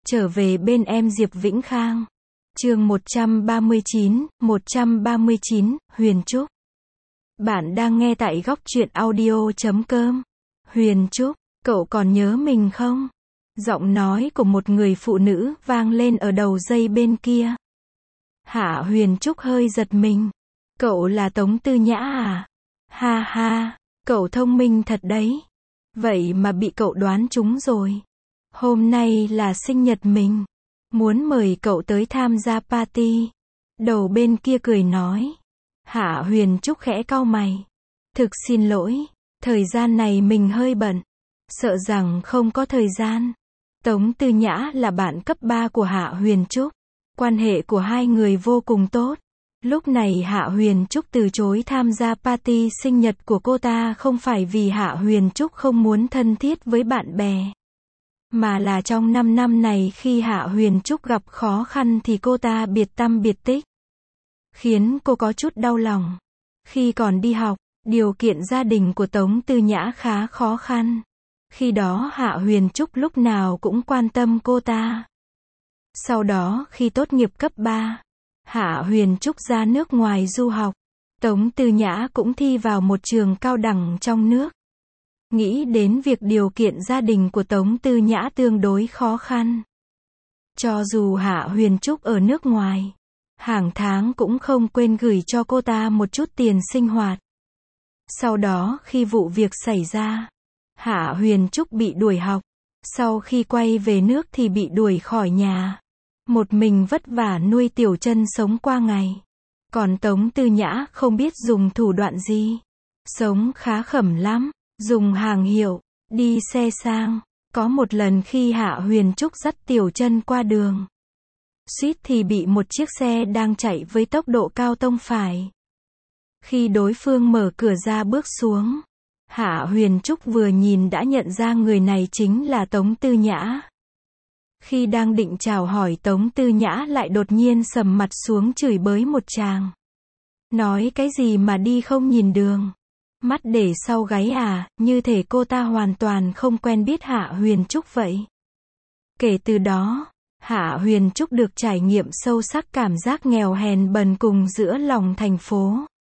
Trở về bên em Diệp Vĩnh Khang. Chương 139, Huyền Trúc. Bạn đang nghe tại góc truyện audio.com. Huyền Trúc, cậu còn nhớ mình không? Giọng nói của một người phụ nữ vang lên ở đầu dây bên kia. Hạ Huyền Trúc hơi giật mình. Cậu là Tống Tư Nhã à? Ha ha, cậu thông minh thật đấy. Vậy mà bị cậu đoán trúng rồi. Hôm nay là sinh nhật mình. Muốn mời cậu tới tham gia party. Đầu bên kia cười nói. Hạ Huyền Trúc khẽ cau mày. Thực xin lỗi, thời gian này mình hơi bận. Sợ rằng không có thời gian. Tống Tư Nhã là bạn cấp 3 của Hạ Huyền Trúc. Quan hệ của hai người vô cùng tốt. Lúc này Hạ Huyền Trúc từ chối tham gia party sinh nhật của cô ta không phải vì Hạ Huyền Trúc không muốn thân thiết với bạn bè. Mà là trong 5 năm này khi Hạ Huyền Trúc gặp khó khăn thì cô ta biệt tăm biệt tích. Khiến cô có chút đau lòng. Khi còn đi học, điều kiện gia đình của Tống Tư Nhã khá khó khăn. Khi đó Hạ Huyền Trúc lúc nào cũng quan tâm cô ta. Sau đó khi tốt nghiệp cấp 3, Hạ Huyền Trúc ra nước ngoài du học. Tống Tư Nhã cũng thi vào một trường cao đẳng trong nước. Nghĩ đến việc điều kiện gia đình của Tống Tư Nhã tương đối khó khăn. Cho dù Hạ Huyền Trúc ở nước ngoài, hàng tháng cũng không quên gửi cho cô ta một chút tiền sinh hoạt. Sau đó khi vụ việc xảy ra, Hạ Huyền Trúc bị đuổi học. Sau khi quay về nước thì bị đuổi khỏi nhà. Một mình vất vả nuôi Tiểu Chân sống qua ngày. Còn Tống Tư Nhã không biết dùng thủ đoạn gì. Sống khá khẩm lắm. Dùng hàng hiệu, đi xe sang. Có một lần khi Hạ Huyền Trúc dắt Tiểu Chân qua đường, suýt thì bị một chiếc xe đang chạy với tốc độ cao tông phải. Khi đối phương mở cửa ra bước xuống, Hạ Huyền Trúc vừa nhìn đã nhận ra người này chính là Tống Tư Nhã. Khi đang định chào hỏi, Tống Tư Nhã lại đột nhiên sầm mặt xuống chửi bới một tràng. Nói cái gì mà đi không nhìn đường? Mắt để sau gáy à, như thể cô ta hoàn toàn không quen biết Hạ Huyền Trúc vậy. Kể từ đó, Hạ Huyền Trúc được trải nghiệm sâu sắc cảm giác nghèo hèn bần cùng giữa lòng thành phố.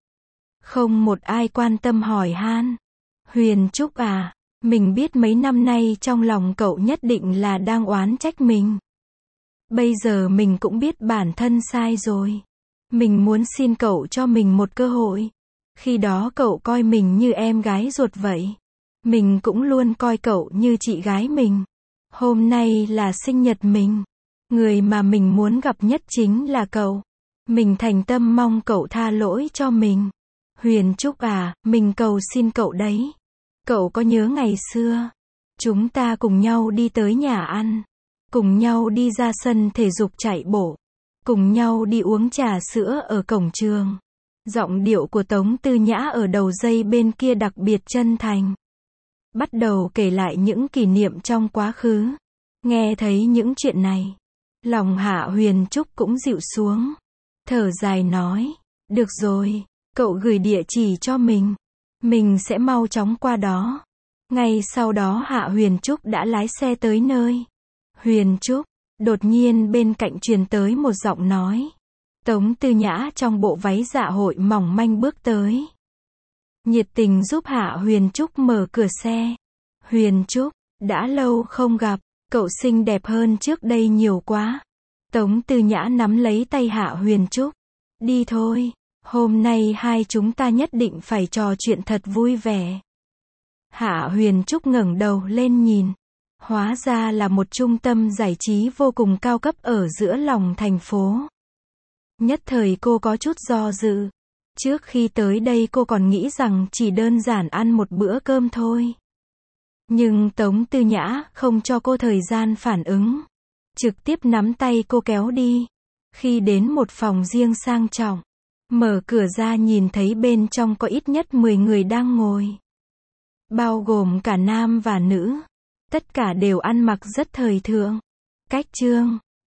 Không một ai quan tâm hỏi han. Huyền Trúc à, mình biết mấy năm nay trong lòng cậu nhất định là đang oán trách mình. Bây giờ mình cũng biết bản thân sai rồi. Mình muốn xin cậu cho mình một cơ hội. Khi đó cậu coi mình như em gái ruột vậy. Mình cũng luôn coi cậu như chị gái mình. Hôm nay là sinh nhật mình. Người mà mình muốn gặp nhất chính là cậu. Mình thành tâm mong cậu tha lỗi cho mình. Huyền Trúc à, mình cầu xin cậu đấy. Cậu có nhớ ngày xưa, chúng ta cùng nhau đi tới nhà ăn, cùng nhau đi ra sân thể dục chạy bộ, cùng nhau đi uống trà sữa ở cổng trường. Giọng điệu của Tống Tư Nhã ở đầu dây bên kia đặc biệt chân thành. Bắt đầu kể lại những kỷ niệm trong quá khứ. Nghe thấy những chuyện này, lòng Hạ Huyền Trúc cũng dịu xuống. Thở dài nói, được rồi, cậu gửi địa chỉ cho mình sẽ mau chóng qua đó. Ngay sau đó Hạ Huyền Trúc đã lái xe tới nơi. Huyền Trúc, đột nhiên bên cạnh truyền tới một giọng nói. Tống Tư Nhã trong bộ váy dạ hội mỏng manh bước tới. Nhiệt tình giúp Hạ Huyền Trúc mở cửa xe. Huyền Trúc, đã lâu không gặp, cậu xinh đẹp hơn trước đây nhiều quá. Tống Tư Nhã nắm lấy tay Hạ Huyền Trúc. Đi thôi, hôm nay hai chúng ta nhất định phải trò chuyện thật vui vẻ. Hạ Huyền Trúc ngẩng đầu lên nhìn. Hóa ra là một trung tâm giải trí vô cùng cao cấp ở giữa lòng thành phố. Nhất thời cô có chút do dự. Trước khi tới đây cô còn nghĩ rằng chỉ đơn giản ăn một bữa cơm thôi. Nhưng Tống Tư Nhã không cho cô thời gian phản ứng. Trực tiếp nắm tay cô kéo đi. Khi đến một phòng riêng sang trọng, mở cửa ra nhìn thấy bên trong có ít nhất 10 người đang ngồi. Bao gồm cả nam và nữ. Tất cả đều ăn mặc rất thời thượng. Cách trương,